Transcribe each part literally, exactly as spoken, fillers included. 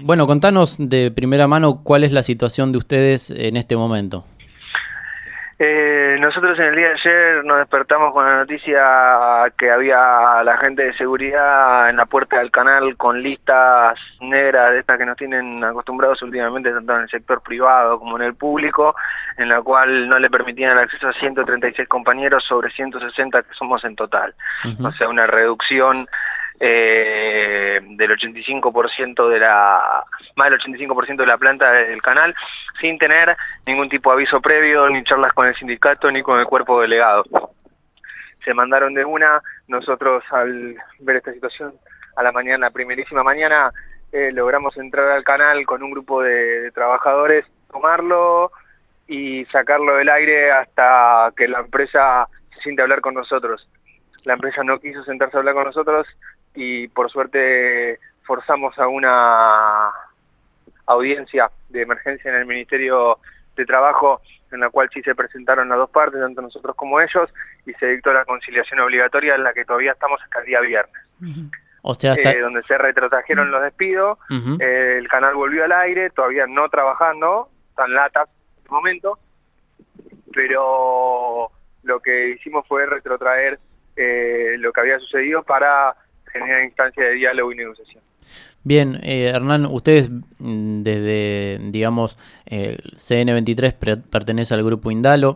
Bueno, contanos de primera mano cuál es la situación de ustedes en este momento. Eh, nosotros en el día de ayer nos despertamos con la noticia que había la gente de seguridad en la puerta del canal con listas negras de estas que nos tienen acostumbrados últimamente tanto en el sector privado como en el público, en la cual no le permitían el acceso a ciento treinta y seis compañeros sobre ciento sesenta que somos en total. Uh-huh. O sea, una reducción eh, del ochenta y cinco por ciento de la, más del ochenta y cinco por ciento de la planta del canal, sin tener ningún tipo de aviso previo, ni charlas con el sindicato, ni con el cuerpo delegado. Se mandaron de una, nosotros al ver esta situación a la mañana, primerísima mañana, eh, logramos entrar al canal con un grupo de, de trabajadores, tomarlo y sacarlo del aire hasta que la empresa se siente a hablar con nosotros. La empresa no quiso sentarse a hablar con nosotros y por suerte forzamos a una audiencia de emergencia en el Ministerio de Trabajo, en la cual sí se presentaron las dos partes, tanto nosotros como ellos, y se dictó la conciliación obligatoria en la que todavía estamos hasta el día viernes. Uh-huh. O sea, hasta... eh, donde se retrotrajeron los despidos, uh-huh. eh, el canal volvió al aire, todavía no trabajando, tan lata en este momento, pero lo que hicimos fue retrotraer eh, lo que había sucedido para generar instancias de diálogo y negociación. Bien, eh, Hernán, ustedes desde, digamos, eh, C N veintitrés pre- pertenece al grupo Indalo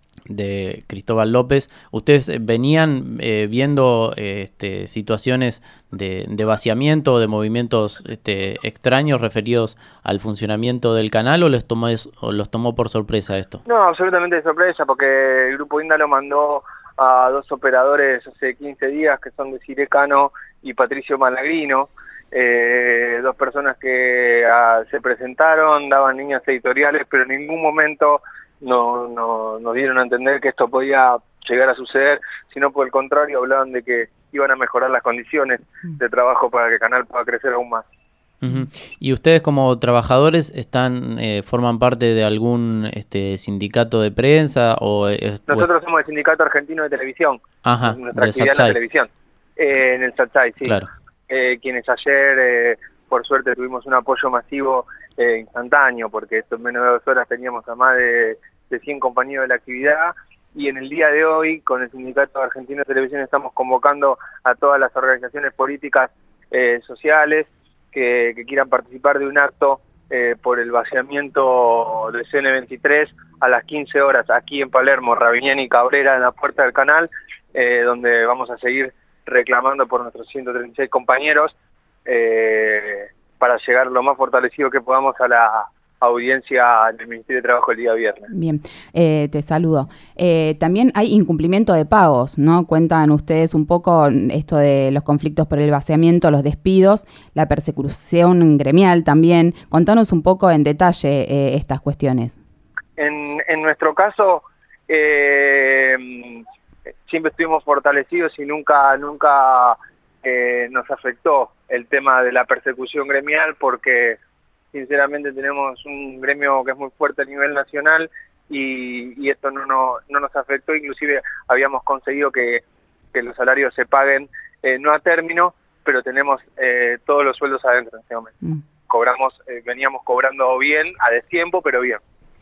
de Cristóbal López. ¿Ustedes venían eh, viendo eh, este, situaciones de, de vaciamiento, de movimientos este, extraños referidos al funcionamiento del canal o les tomó, o los tomó por sorpresa esto? No, absolutamente de sorpresa, porque el grupo Indalo mandó a dos operadores hace quince días, que son Desiree Cano y Patricio Malagrino, eh, dos personas que ah, se presentaron, daban líneas editoriales, pero en ningún momento no, no, nos dieron a entender que esto podía llegar a suceder, sino por el contrario hablaban de que iban a mejorar las condiciones de trabajo para que el canal pueda crecer aún más. Uh-huh. ¿Y ustedes como trabajadores están eh, forman parte de algún este, sindicato de prensa? o eh, Nosotros o... somos el Sindicato Argentino de Televisión. Ajá, nuestra actividad en la televisión, eh, en el Satsai, sí. Claro. Eh, quienes ayer, eh, por suerte, tuvimos un apoyo masivo eh, instantáneo, porque esto en menos de dos horas teníamos a más de, de cien compañeros de la actividad, y en el día de hoy, con el Sindicato Argentino de Televisión, estamos convocando a todas las organizaciones políticas eh, sociales que, que quieran participar de un acto eh, por el vaciamiento de C N veintitrés a las quince horas aquí en Palermo, Raviñani y Cabrera, en la puerta del canal, eh, donde vamos a seguir reclamando por nuestros ciento treinta y seis compañeros eh, para llegar lo más fortalecido que podamos a la audiencia del Ministerio de Trabajo el día viernes. Bien, eh, te saludo. Eh, también hay incumplimiento de pagos, ¿no? Cuentan ustedes un poco esto de los conflictos por el vaciamiento, los despidos, la persecución gremial también. Contanos un poco en detalle eh, estas cuestiones. En, en nuestro caso, eh, siempre estuvimos fortalecidos y nunca, nunca eh, nos afectó el tema de la persecución gremial, porque sinceramente tenemos un gremio que es muy fuerte a nivel nacional y, y esto no, no, no nos afectó. Inclusive habíamos conseguido que, que los salarios se paguen, eh, no a término, pero tenemos eh, todos los sueldos adentro en este momento. Mm. Cobramos, eh, veníamos cobrando bien, a destiempo, pero bien.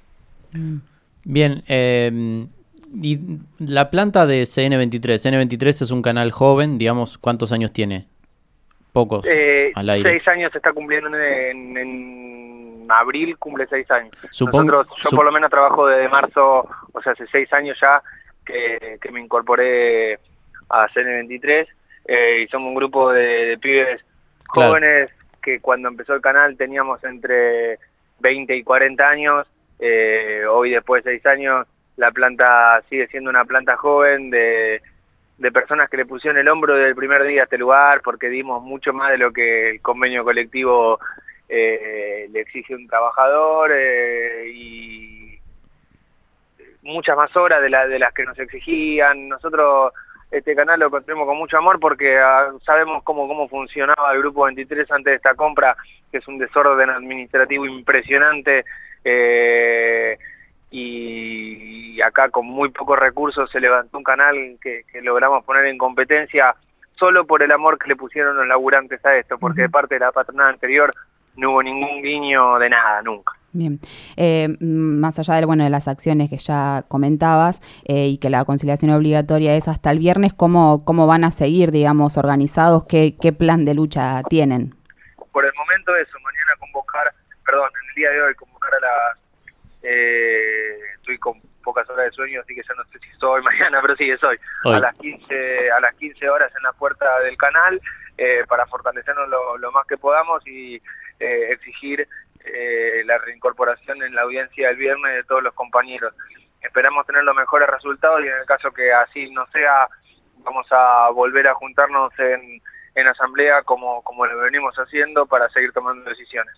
Bien, eh, y la planta de C N veintitrés, C N veintitrés es un canal joven, digamos, ¿cuántos años tiene? Pocos eh, al aire. Seis años se está cumpliendo en, en abril, cumple seis años. Supon Nosotros, yo sup por lo menos trabajo desde marzo, o sea, hace seis años ya que, que me incorporé a C N veintitrés, eh, y somos un grupo de, de pibes claro. jóvenes que cuando empezó el canal teníamos entre veinte y cuarenta años, eh, hoy después de seis años la planta sigue siendo una planta joven de... de personas que le pusieron el hombro desde el primer día a este lugar, porque dimos mucho más de lo que el convenio colectivo eh, le exige a un trabajador, eh, y muchas más horas de, la, de las que nos exigían. Nosotros este canal lo construimos con mucho amor porque uh, sabemos cómo, cómo funcionaba el Grupo veintitrés antes de esta compra, que es un desorden administrativo impresionante, eh, y acá con muy pocos recursos se levantó un canal que, que logramos poner en competencia solo por el amor que le pusieron los laburantes a esto, porque de parte de la patronal anterior no hubo ningún guiño de nada, nunca. Bien, eh, más allá de, bueno, de las acciones que ya comentabas eh, y que la conciliación obligatoria es hasta el viernes, ¿cómo, cómo van a seguir, digamos, organizados? ¿Qué, qué plan de lucha tienen? Por el momento eso, mañana convocar, perdón, en el día de hoy convocar a las, eh, estoy con pocas horas de sueño, así que ya no sé si soy mañana, pero sí es hoy, hoy. a las quince a las quince horas en la puerta del canal, eh, para fortalecernos lo, lo más que podamos y eh, exigir Eh, la reincorporación en la audiencia del viernes de todos los compañeros. Esperamos tener los mejores resultados y en el caso que así no sea, vamos a volver a juntarnos en, en asamblea como, como lo venimos haciendo para seguir tomando decisiones.